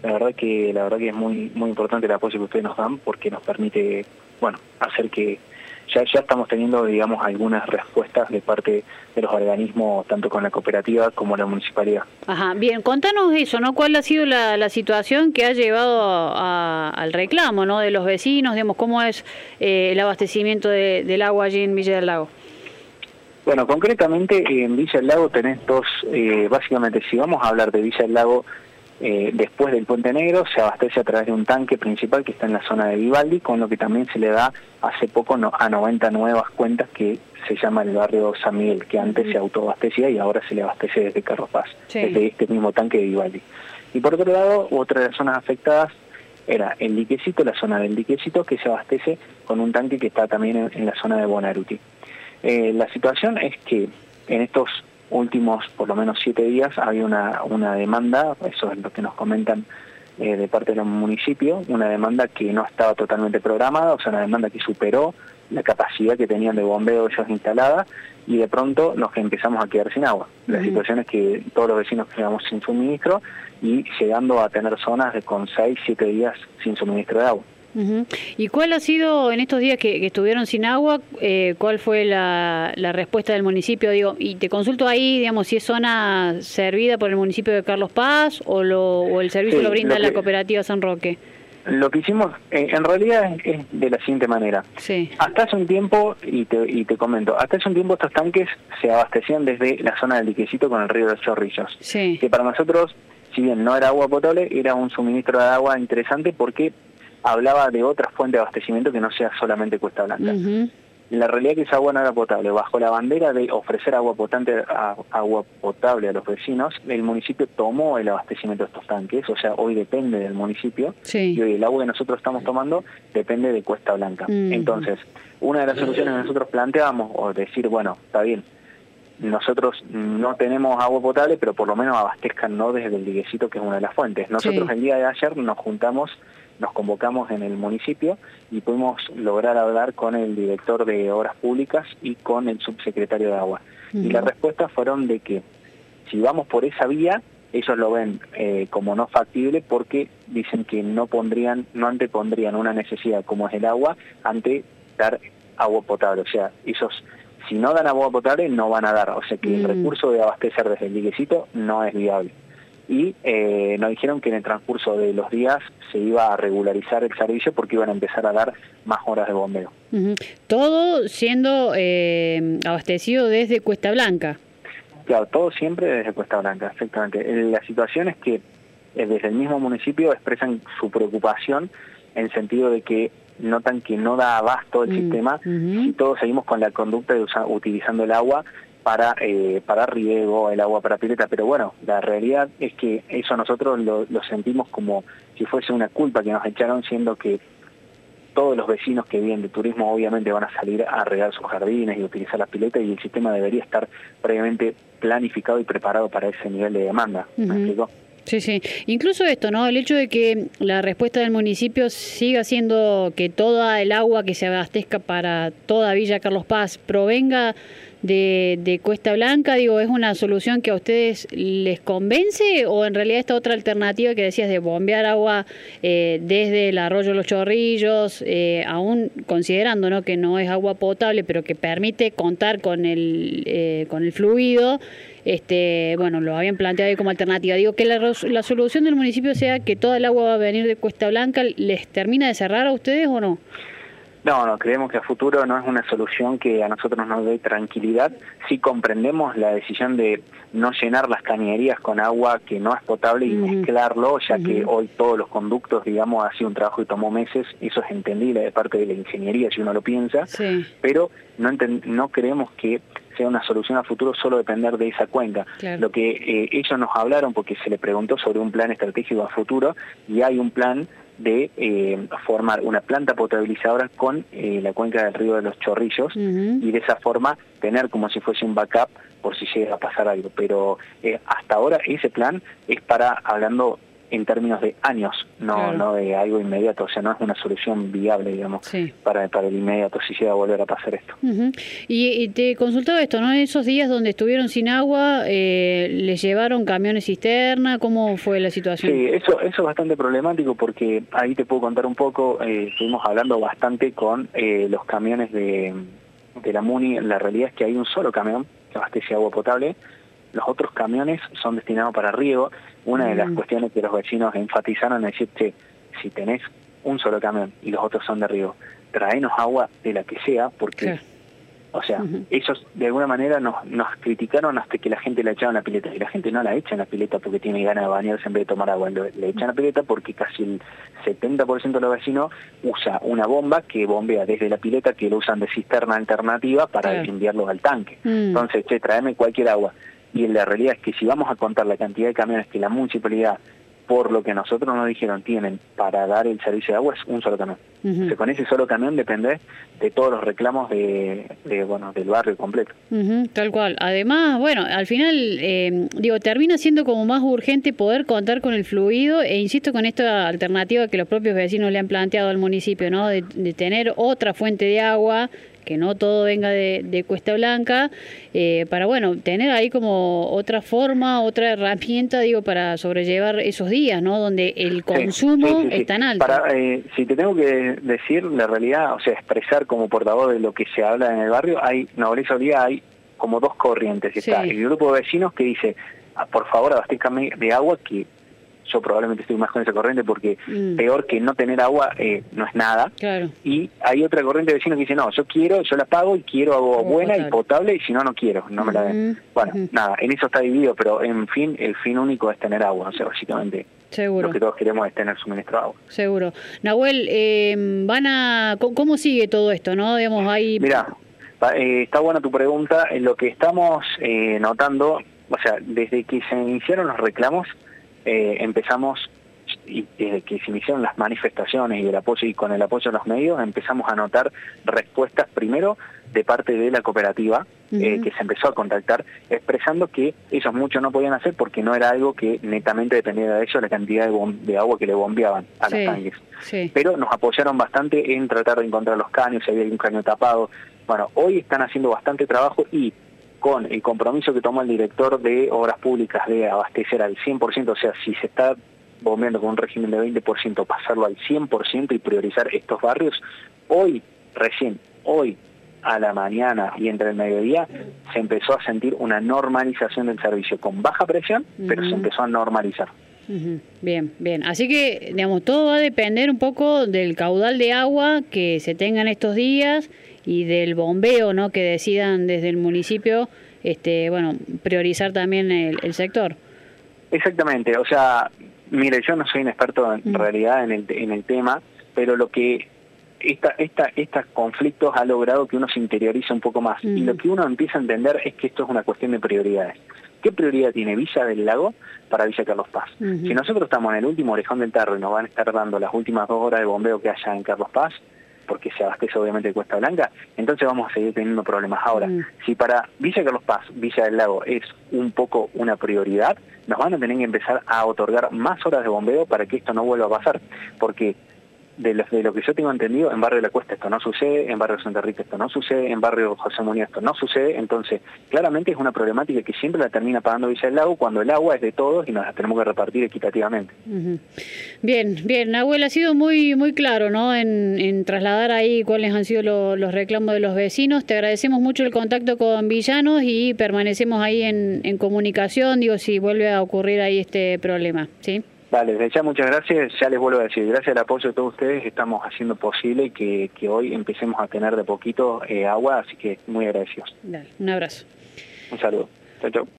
La verdad que es muy importante el apoyo que ustedes nos dan, porque nos permite, bueno, hacer que ya estamos teniendo, digamos, algunas respuestas de parte de los organismos, tanto con la cooperativa como la municipalidad. Ajá, bien, contanos eso, ¿no? ¿Cuál ha sido la situación que ha llevado al reclamo, ¿no? De los vecinos, digamos, cómo es el abastecimiento del agua allí en Villa del Lago? Bueno, concretamente en Villa del Lago tenés dos, básicamente, si vamos a hablar de Villa del Lago, después del Puente Negro se abastece a través de un tanque principal que está en la zona de Vivaldi, con lo que también se le da hace poco a 90 nuevas cuentas, que se llama el barrio San Miguel, que antes se autoabastecía y ahora se le abastece desde Carlos Paz, desde este mismo tanque de Vivaldi. Y por otro lado, otra de las zonas afectadas era el Diquecito, la zona del Diquecito, que se abastece con un tanque que está también en la zona de Bonaruti. La situación es que en estos últimos, por lo menos 7 días, había una demanda, eso es lo que nos comentan de parte del municipio, una demanda que no estaba totalmente programada, o sea, una demanda que superó la capacidad que tenían de bombeo ellos instalada, y de pronto nos empezamos a quedar sin agua. La situación es que todos los vecinos quedamos sin suministro y llegando a tener zonas con 6-7 días sin suministro de agua. ¿Y cuál ha sido, en estos días que estuvieron sin agua, cuál fue la respuesta del municipio? Digo, y te consulto ahí, digamos, si es zona servida por el municipio de Carlos Paz o el servicio lo brinda la cooperativa San Roque. Lo que hicimos, en realidad, es de la siguiente manera. Sí. Hasta hace un tiempo, y te comento, hasta hace un tiempo estos tanques se abastecían desde la zona del Diquecito con el río de los Chorrillos. Sí. Que para nosotros, si bien no era agua potable, era un suministro de agua interesante porque hablaba de otra fuente de abastecimiento que no sea solamente Cuesta Blanca. La realidad es que esa agua no era potable. Bajo la bandera de ofrecer agua potable a los vecinos, el municipio tomó el abastecimiento de estos tanques, o sea, hoy depende del municipio, y hoy el agua que nosotros estamos tomando depende de Cuesta Blanca. Entonces, una de las soluciones que nosotros planteamos, o decir, bueno, está bien, nosotros no tenemos agua potable, pero por lo menos abastezcannos desde el Diquecito, que es una de las fuentes. Nosotros el día de ayer nos convocamos en el municipio y pudimos lograr hablar con el director de Obras Públicas y con el subsecretario de Agua. Y las respuestas fueron de que si vamos por esa vía, ellos lo ven como no factible, porque dicen que no antepondrían una necesidad como es el agua ante dar agua potable. O sea, ellos, si no dan agua potable, no van a dar. O sea que el recurso de abastecer desde el Diquecito no es viable. Y nos dijeron que en el transcurso de los días se iba a regularizar el servicio porque iban a empezar a dar más horas de bombeo. Todo siendo abastecido desde Cuesta Blanca. Claro, todo siempre desde Cuesta Blanca, exactamente. La situación es que desde el mismo municipio expresan su preocupación en el sentido de que notan que no da abasto el sistema si todos seguimos con la conducta de utilizando el agua para riego, el agua para pileta, pero bueno, la realidad es que eso nosotros lo sentimos como si fuese una culpa que nos echaron, siendo que todos los vecinos que viven de turismo obviamente van a salir a regar sus jardines y utilizar las piletas, y el sistema debería estar previamente planificado y preparado para ese nivel de demanda. ¿Me explico? Sí, sí. Incluso esto, ¿no? El hecho de que la respuesta del municipio siga siendo que toda el agua que se abastezca para toda Villa Carlos Paz provenga de Cuesta Blanca, digo, ¿es una solución que a ustedes les convence, o en realidad esta otra alternativa que decías de bombear agua desde el arroyo Los Chorrillos, aún considerando, ¿no?, que no es agua potable, pero que permite contar con el fluido? Bueno, lo habían planteado ahí como alternativa. Digo, que la solución del municipio sea que toda el agua va a venir de Cuesta Blanca, ¿les termina de cerrar a ustedes o no? No, creemos que a futuro no es una solución que a nosotros nos dé tranquilidad. Sí comprendemos la decisión de no llenar las cañerías con agua que no es potable y mezclarlo, ya que hoy todos los conductos, digamos, ha sido un trabajo que tomó meses. Eso es entendible de parte de la ingeniería, si uno lo piensa, pero no creemos que sea una solución a futuro solo depender de esa cuenca. Lo que ellos nos hablaron, porque se le preguntó sobre un plan estratégico a futuro, y hay un plan de formar una planta potabilizadora con la cuenca del río de los Chorrillos, y de esa forma tener como si fuese un backup por si llega a pasar algo. Pero hasta ahora ese plan es para, hablando en términos de años, no de algo inmediato, o sea, no es una solución viable, digamos, para el inmediato, si llega a volver a pasar esto. Y te consultaba esto, ¿no? En esos días donde estuvieron sin agua, ¿les llevaron camiones cisterna? ¿Cómo fue la situación? Sí, eso es bastante problemático porque ahí te puedo contar un poco, estuvimos hablando bastante con los camiones de la MUNI. La realidad es que hay un solo camión que abastece agua potable. Los otros camiones son destinados para riego. Una de las cuestiones que los vecinos enfatizaron es decir, che, si tenés un solo camión y los otros son de riego, traenos agua de la que sea, porque, o sea, ellos de alguna manera nos criticaron hasta que la gente la echaba en la pileta. Y la gente no la echa en la pileta porque tiene ganas de bañarse en vez de tomar agua. Le echan la pileta porque casi el 70% de los vecinos usa una bomba que bombea desde la pileta, que lo usan de cisterna alternativa para enviarlos al tanque. Entonces, che, tráeme cualquier agua. Y la realidad es que si vamos a contar la cantidad de camiones que la municipalidad, por lo que nosotros nos dijeron, tienen para dar el servicio de agua, es un solo camión. O sea, con ese solo camión depende de todos los reclamos del barrio completo. Tal cual. Además, bueno, al final, termina siendo como más urgente poder contar con el fluido, e insisto con esta alternativa que los propios vecinos le han planteado al municipio, ¿no? De tener otra fuente de agua, que no todo venga de Cuesta Blanca, para, bueno, tener ahí como otra forma, otra herramienta, para sobrellevar esos días, ¿no? Donde el consumo es tan alto. Si te tengo que decir la realidad, o sea, expresar como portavoz de lo que se habla en el barrio, hay como dos corrientes. Está el grupo de vecinos que dice, por favor, abastézcame de agua, que yo probablemente estoy más con esa corriente porque peor que no tener agua no es nada. Claro. Y hay otra corriente de vecinos que dice, no, yo la pago y quiero agua buena y potable, y si no, no quiero, no me la den. Bueno, nada, en eso está dividido, pero en fin, el fin único es tener agua, o sea, básicamente. Seguro. Lo que todos queremos es tener suministro de agua. Seguro. Nahuel, ¿cómo sigue todo esto, no? Digamos, ahí... Mirá, está buena tu pregunta. Lo que estamos notando, o sea, desde que se iniciaron los reclamos, empezamos, y desde que se iniciaron las manifestaciones y con el apoyo de los medios, empezamos a notar respuestas primero de parte de la cooperativa, que se empezó a contactar, expresando que ellos mucho no podían hacer porque no era algo que netamente dependía de ellos, la cantidad de agua que le bombeaban a los tanques. Pero nos apoyaron bastante en tratar de encontrar los caños, si había algún caño tapado. Bueno, hoy están haciendo bastante trabajo, y con el compromiso que tomó el director de Obras Públicas de abastecer al 100%, o sea, si se está bombeando con un régimen de 20%, pasarlo al 100% y priorizar estos barrios, recién hoy a la mañana y entre el mediodía, se empezó a sentir una normalización del servicio, con baja presión, pero se empezó a normalizar. Bien, bien. Así que, digamos, todo va a depender un poco del caudal de agua que se tenga en estos días y del bombeo, ¿no?, que decidan desde el municipio, priorizar también el sector. Exactamente. O sea, mire, yo no soy un experto en realidad en el tema, pero lo que estos conflictos ha logrado que uno se interiorice un poco más. Y lo que uno empieza a entender es que esto es una cuestión de prioridades. ¿Qué prioridad tiene Villa del Lago para Villa Carlos Paz? Si nosotros estamos en el último orejón del Tarro y nos van a estar dando las últimas 2 horas de bombeo que haya en Carlos Paz, porque se abastece obviamente de Cuesta Blanca, entonces vamos a seguir teniendo problemas. Ahora, si para Villa Carlos Paz, Villa del Lago es un poco una prioridad, nos van a tener que empezar a otorgar más horas de bombeo para que esto no vuelva a pasar, porque de lo que yo tengo entendido, en Barrio de la Cuesta esto no sucede, en Barrio Santa Rita esto no sucede, en Barrio José Muñoz esto no sucede. Entonces, claramente es una problemática que siempre la termina pagando Villa del Lago, cuando el agua es de todos y nos la tenemos que repartir equitativamente. Bien, bien, Nahuel, ha sido muy muy claro, ¿no?, en trasladar ahí cuáles han sido los reclamos de los vecinos. Te agradecemos mucho el contacto con Villanos y permanecemos ahí en comunicación, si vuelve a ocurrir ahí este problema, ¿sí? Vale, desde ya muchas gracias. Ya les vuelvo a decir, gracias al apoyo de todos ustedes estamos haciendo posible que hoy empecemos a tener de poquito agua, así que muy agradecidos. Dale, un abrazo. Un saludo. Chau, chau.